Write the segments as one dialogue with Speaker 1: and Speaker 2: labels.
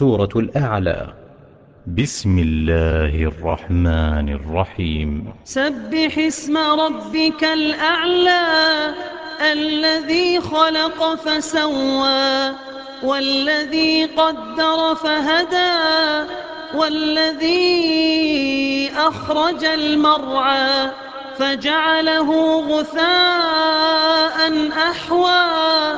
Speaker 1: سورة الأعلى. بسم الله الرحمن الرحيم.
Speaker 2: سبح اسم ربك الأعلى الذي خلق فسوى والذي قدر فهدى والذي أخرج المرعى فجعله غثاء أحوى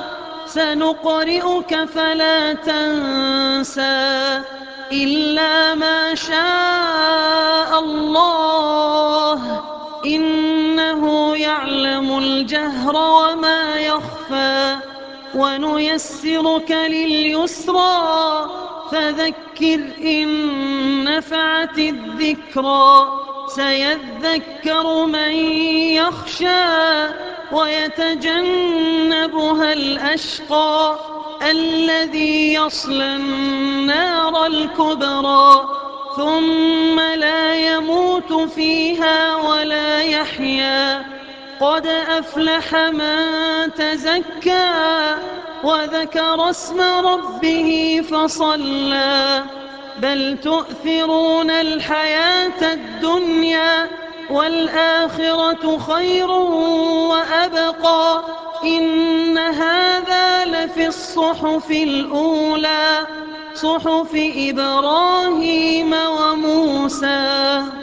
Speaker 2: سنقرئك فلا تنسى إلا ما شاء الله إنه يعلم الجهر وما يخفى ونيسرك لليسرى فذكر إن نفعت الذكرى سيذكر من يخشى ويتجنبها الأشقى الذي يصلى النار الكبرى ثم لا يموت فيها ولا يحيا قد أفلح من تزكى وذكر اسم ربه فصلى بل تؤثرون الحياة الدنيا والآخرة خير وأبقى إن هذا لفي الصحف الأولى صحف إبراهيم وموسى.